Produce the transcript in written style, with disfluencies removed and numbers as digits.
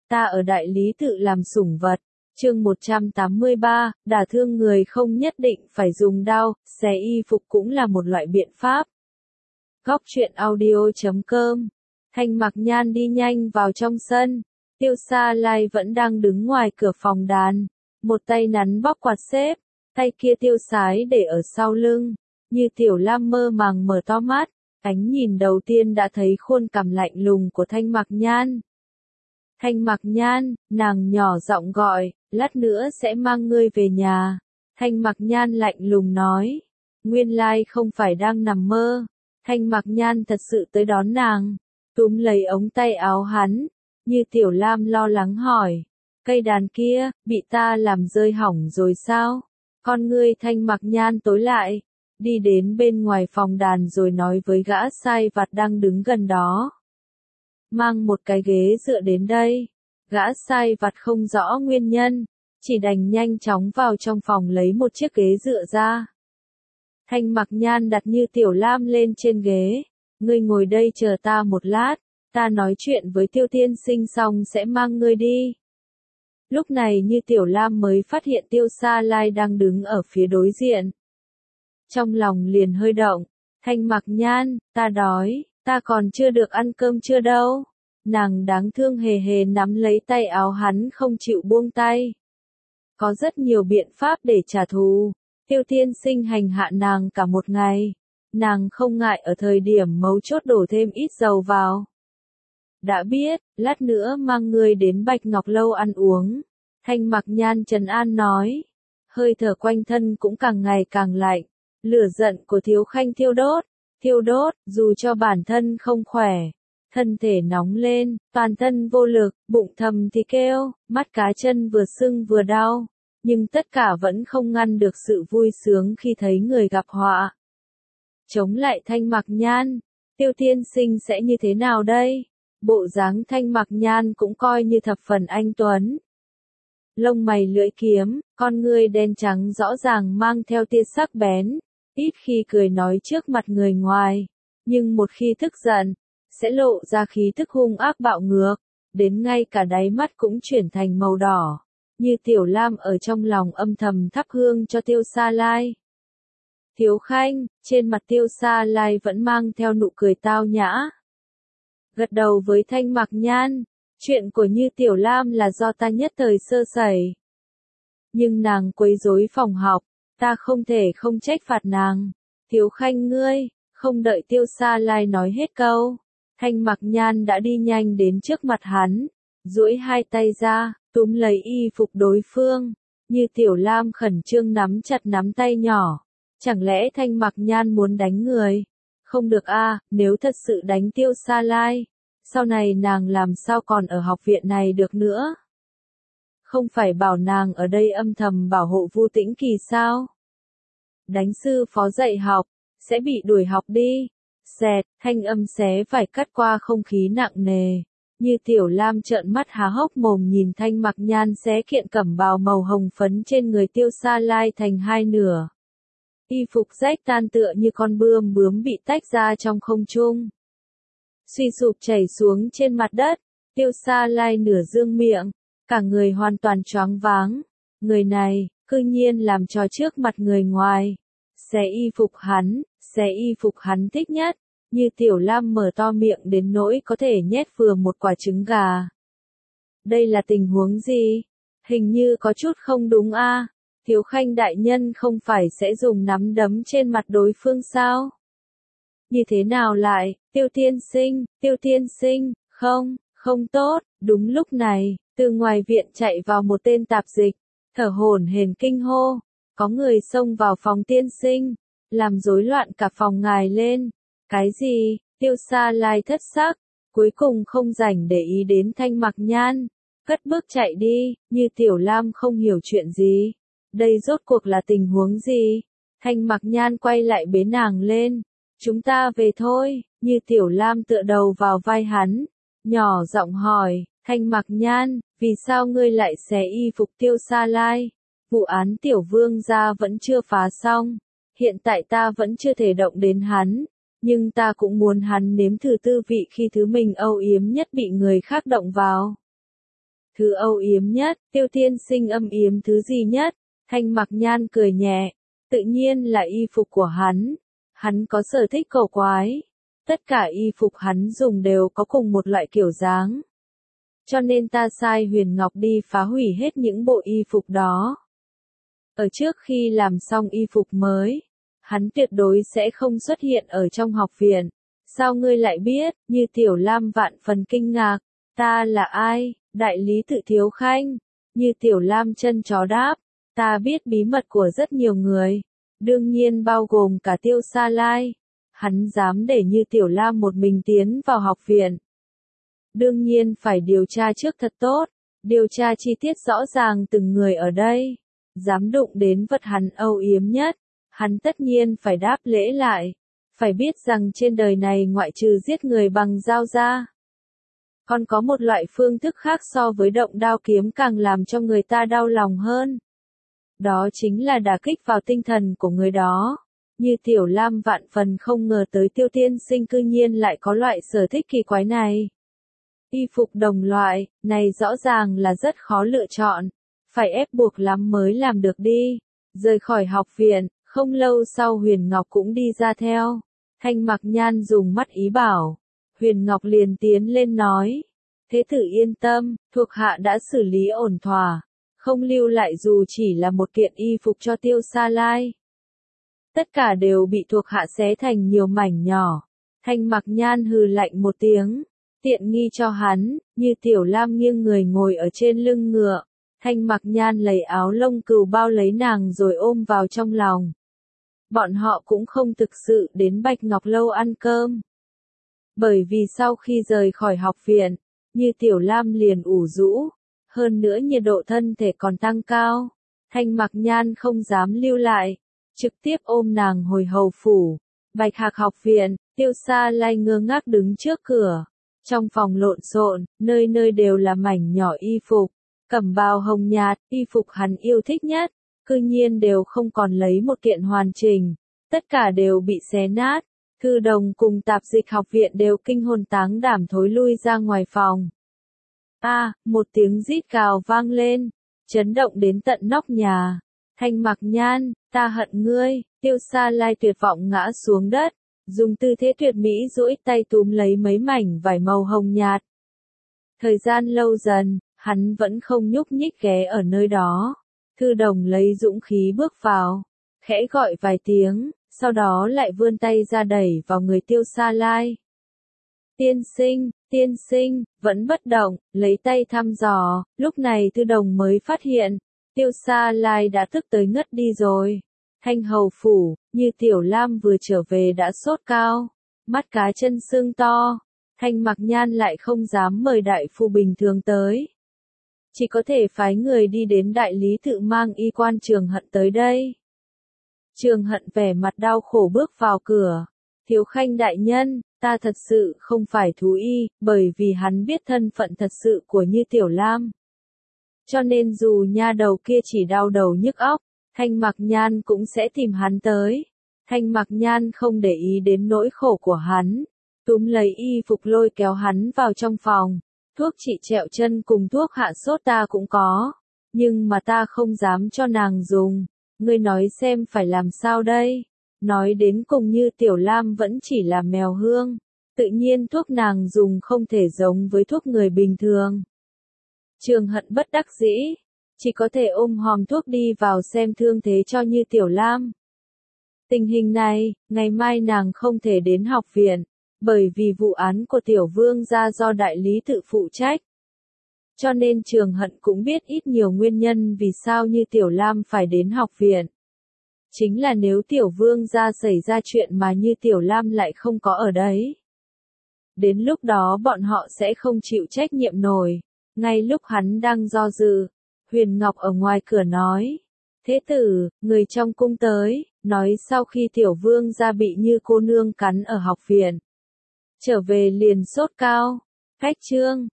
ta ở đại lý tự làm sủng vật. Chương 183, đả thương người không nhất định phải dùng đao, xé y phục cũng là một loại biện pháp. Góc truyện audio.com. Thanh Mặc Nhan đi nhanh vào trong sân. Tiêu Sa Lai vẫn đang đứng ngoài cửa phòng đàn, một tay nắn bóp quạt xếp, tay kia tiêu sái để ở sau lưng. Như Tiểu Lam mơ màng mở to mắt, ánh nhìn đầu tiên đã thấy khuôn cằm lạnh lùng của Thanh Mặc Nhan. Thanh Mặc Nhan, nàng nhỏ giọng gọi, lát nữa sẽ mang ngươi về nhà. Thanh Mặc Nhan lạnh lùng nói, nguyên lai không phải đang nằm mơ. Thanh Mặc Nhan thật sự tới đón nàng, túm lấy ống tay áo hắn. Như Tiểu Lam lo lắng hỏi, cây đàn kia, bị ta làm rơi hỏng rồi sao? Con ngươi Thanh Mặc Nhan tối lại, đi đến bên ngoài phòng đàn rồi nói với gã sai vặt đang đứng gần đó. Mang một cái ghế dựa đến đây. Gã sai vặt không rõ nguyên nhân, chỉ đành nhanh chóng vào trong phòng lấy một chiếc ghế dựa ra. Thanh Mặc Nhan đặt Như Tiểu Lam lên trên ghế. Ngươi ngồi đây chờ ta một lát, ta nói chuyện với Tiêu tiên sinh xong sẽ mang ngươi đi. Lúc này Như Tiểu Lam mới phát hiện Tiêu Sa Lai đang đứng ở phía đối diện. Trong lòng liền hơi động, Thanh Mặc Nhan, ta đói, ta còn chưa được ăn cơm chưa đâu. Nàng đáng thương hề hề nắm lấy tay áo hắn không chịu buông tay. Có rất nhiều biện pháp để trả thù. Tiêu tiên sinh hành hạ nàng cả một ngày. Nàng không ngại ở thời điểm mấu chốt đổ thêm ít dầu vào. Đã biết, lát nữa mang ngươi đến Bạch Ngọc Lâu ăn uống. Thanh Mặc Nhan trấn an nói. Hơi thở quanh thân cũng càng ngày càng lạnh. Lửa giận của Thiếu Khanh thiêu đốt, dù cho bản thân không khỏe. Thân thể nóng lên, toàn thân vô lực, bụng thầm thì kêu, mắt cá chân vừa sưng vừa đau. Nhưng tất cả vẫn không ngăn được sự vui sướng khi thấy người gặp họa. Chống lại Thanh Mặc Nhan, Tiêu tiên sinh sẽ như thế nào đây? Bộ dáng Thanh Mặc Nhan cũng coi như thập phần anh tuấn. Lông mày lưỡi kiếm, con ngươi đen trắng rõ ràng mang theo tia sắc bén, ít khi cười nói trước mặt người ngoài, nhưng một khi tức giận, sẽ lộ ra khí tức hung ác bạo ngược, đến ngay cả đáy mắt cũng chuyển thành màu đỏ. Như Tiểu Lam ở trong lòng âm thầm thắp hương cho Tiêu Sa Lai. Thiếu Khanh, trên mặt Tiêu Sa Lai vẫn mang theo nụ cười tao nhã. Gật đầu với Thanh Mặc Nhan, chuyện của Như Tiểu Lam là do ta nhất thời sơ sẩy. Nhưng nàng quấy rối phòng học, ta không thể không trách phạt nàng. Thiếu Khanh ngươi, không đợi Tiêu Sa Lai nói hết câu. Thanh Mặc Nhan đã đi nhanh đến trước mặt hắn, duỗi hai tay ra, túm lấy y phục đối phương. Như Tiểu Lam khẩn trương nắm chặt nắm tay nhỏ. Chẳng lẽ Thanh Mặc Nhan muốn đánh người? Không được a, nếu thật sự đánh Tiêu Sa Lai, sau này nàng làm sao còn ở học viện này được nữa? Không phải bảo nàng ở đây âm thầm bảo hộ Vu Tĩnh Kỳ sao? Đánh sư phó dạy học, sẽ bị đuổi học đi. Xẹt, thanh âm xé phải cắt qua không khí nặng nề. Như Tiểu Lam trợn mắt há hốc mồm nhìn Thanh Mặc Nhan xé kiện cẩm bào màu hồng phấn trên người Tiêu Sa Lai thành hai nửa. Y phục rách tan tựa như con bướm bị tách ra trong không trung. Suy sụp chảy xuống trên mặt đất, Tiêu Sa Lai nửa dương miệng, cả người hoàn toàn choáng váng. Người này, cư nhiên làm trò trước mặt người ngoài. Xé y phục hắn thích nhất. Như Tiểu Lam mở to miệng đến nỗi có thể nhét vừa một quả trứng gà. Đây là tình huống gì? Hình như có chút không đúng a. Thiếu Khanh đại nhân không phải sẽ dùng nắm đấm trên mặt đối phương sao? Như thế nào lại, Tiêu tiên sinh, không tốt. Đúng lúc này, từ ngoài viện chạy vào một tên tạp dịch, thở hổn hển kinh hô, có người xông vào phòng tiên sinh, làm rối loạn cả phòng ngài lên. Cái gì? Tiêu Sa Lai thất sắc, cuối cùng không rảnh để ý đến Thanh Mặc Nhan, cất bước chạy đi. Như Tiểu Lam không hiểu chuyện gì. Đây rốt cuộc là tình huống gì? Thanh Mặc Nhan quay lại bế nàng lên. Chúng ta về thôi. Như Tiểu Lam tựa đầu vào vai hắn, nhỏ giọng hỏi, Thanh Mặc Nhan, vì sao ngươi lại xé y phục Tiêu Sa Lai? Vụ án Tiểu Vương gia vẫn chưa phá xong, hiện tại ta vẫn chưa thể động đến hắn, nhưng ta cũng muốn hắn nếm thử tư vị khi thứ mình âu yếm nhất bị người khác động vào. Thứ âu yếm nhất, Tiêu tiên sinh âm yếm thứ gì nhất? Thanh Mặc Nhan cười nhẹ, tự nhiên là y phục của hắn. Hắn có sở thích cổ quái. Tất cả y phục hắn dùng đều có cùng một loại kiểu dáng. Cho nên ta sai Huyền Ngọc đi phá hủy hết những bộ y phục đó. Ở trước khi làm xong y phục mới, hắn tuyệt đối sẽ không xuất hiện ở trong học viện. Sao ngươi lại biết? Như Tiểu Lam vạn phần kinh ngạc. Ta là ai? Đại lý tự Thiếu Khanh. Như Tiểu Lam chân chó đáp. Ta biết bí mật của rất nhiều người. Đương nhiên bao gồm cả Tiêu Sa Lai. Hắn dám để Như Tiểu Lam một mình tiến vào học viện. Đương nhiên phải điều tra trước thật tốt. Điều tra chi tiết rõ ràng từng người ở đây. Dám đụng đến vật hắn âu yếm nhất. Hắn tất nhiên phải đáp lễ lại. Phải biết rằng trên đời này ngoại trừ giết người bằng dao ra, còn có một loại phương thức khác so với động đao kiếm càng làm cho người ta đau lòng hơn. Đó chính là đả kích vào tinh thần của người đó. Như Tiểu Lam vạn phần không ngờ tới Tiêu tiên sinh cư nhiên lại có loại sở thích kỳ quái này. Y phục đồng loại, này rõ ràng là rất khó lựa chọn. Phải ép buộc lắm mới làm được đi. Rời khỏi học viện, không lâu sau Huyền Ngọc cũng đi ra theo. Thanh Mặc Nhan dùng mắt ý bảo. Huyền Ngọc liền tiến lên nói. Thế tử yên tâm, thuộc hạ đã xử lý ổn thỏa. Không lưu lại dù chỉ là một kiện y phục cho Tiêu Sa Lai. Tất cả đều bị thuộc hạ xé thành nhiều mảnh nhỏ. Thanh Mặc Nhan hừ lạnh một tiếng. Tiện nghi cho hắn, Như Tiểu Lam nghiêng người ngồi ở trên lưng ngựa. Thanh Mặc Nhan lấy áo lông cừu bao lấy nàng rồi ôm vào trong lòng. Bọn họ cũng không thực sự đến Bạch Ngọc Lâu ăn cơm. Bởi vì sau khi rời khỏi học viện, Như Tiểu Lam liền ủ rũ. Hơn nữa nhiệt độ thân thể còn tăng cao. Thanh Mặc Nhan không dám lưu lại. Trực tiếp ôm nàng hồi hầu phủ. Bạch Hạc học viện, Tiêu Sa Lai ngơ ngác đứng trước cửa. Trong phòng lộn xộn, nơi nơi đều là mảnh nhỏ y phục. Cẩm bào hồng nhạt, y phục hắn yêu thích nhất. Cư nhiên đều không còn lấy một kiện hoàn chỉnh. Tất cả đều bị xé nát. Thư đồng cùng tạp dịch học viện đều kinh hồn táng đảm thối lui ra ngoài phòng. Một tiếng rít gào vang lên. Chấn động đến tận nóc nhà. Thanh Mặc Nhan, ta hận ngươi. Tiêu Sa Lai tuyệt vọng ngã xuống đất. Dùng tư thế tuyệt mỹ duỗi tay túm lấy mấy mảnh vải màu hồng nhạt. Thời gian lâu dần, hắn vẫn không nhúc nhích ghé ở nơi đó. Thư đồng lấy dũng khí bước vào. Khẽ gọi vài tiếng, sau đó lại vươn tay ra đẩy vào người Tiêu Sa Lai. Tiên sinh, vẫn bất động, lấy tay thăm dò, lúc này Thư đồng mới phát hiện, Tiêu Sa Lai đã tức tới ngất đi rồi. Thanh hầu phủ, Như Tiểu Lam vừa trở về đã sốt cao, mắt cá chân sưng to. Thanh Mặc Nhan lại không dám mời đại phu bình thường tới. Chỉ có thể phái người đi đến đại lý tự mang y quan Trường Hận tới đây. Trường Hận vẻ mặt đau khổ bước vào cửa. Thiếu Khanh đại nhân, ta thật sự không phải thú y, bởi vì hắn biết thân phận thật sự của Như Tiểu Lam. Cho nên dù nha đầu kia chỉ đau đầu nhức óc, Thanh Mặc Nhan cũng sẽ tìm hắn tới. Thanh Mặc Nhan không để ý đến nỗi khổ của hắn. Túm lấy y phục lôi kéo hắn vào trong phòng. Thuốc trị trẹo chân cùng thuốc hạ sốt ta cũng có. Nhưng mà ta không dám cho nàng dùng. Ngươi nói xem phải làm sao đây? Nói đến cùng Như Tiểu Lam vẫn chỉ là mèo hương. Tự nhiên thuốc nàng dùng không thể giống với thuốc người bình thường. Trường Hận bất đắc dĩ. Chỉ có thể ôm hòm thuốc đi vào xem thương thế cho Như Tiểu Lam. Tình hình này, ngày mai nàng không thể đến học viện. Bởi vì vụ án của Tiểu Vương gia do đại lý tự phụ trách. Cho nên Trường Hận cũng biết ít nhiều nguyên nhân vì sao Như Tiểu Lam phải đến học viện. Chính là nếu Tiểu Vương gia xảy ra chuyện mà Như Tiểu Lam lại không có ở đấy. Đến lúc đó bọn họ sẽ không chịu trách nhiệm nổi. Ngay lúc hắn đang do dự, Huyền Ngọc ở ngoài cửa nói. Thế tử, người trong cung tới, nói sau khi Tiểu Vương gia bị Như cô nương cắn ở học viện. Trở về liền sốt cao. Khách trương,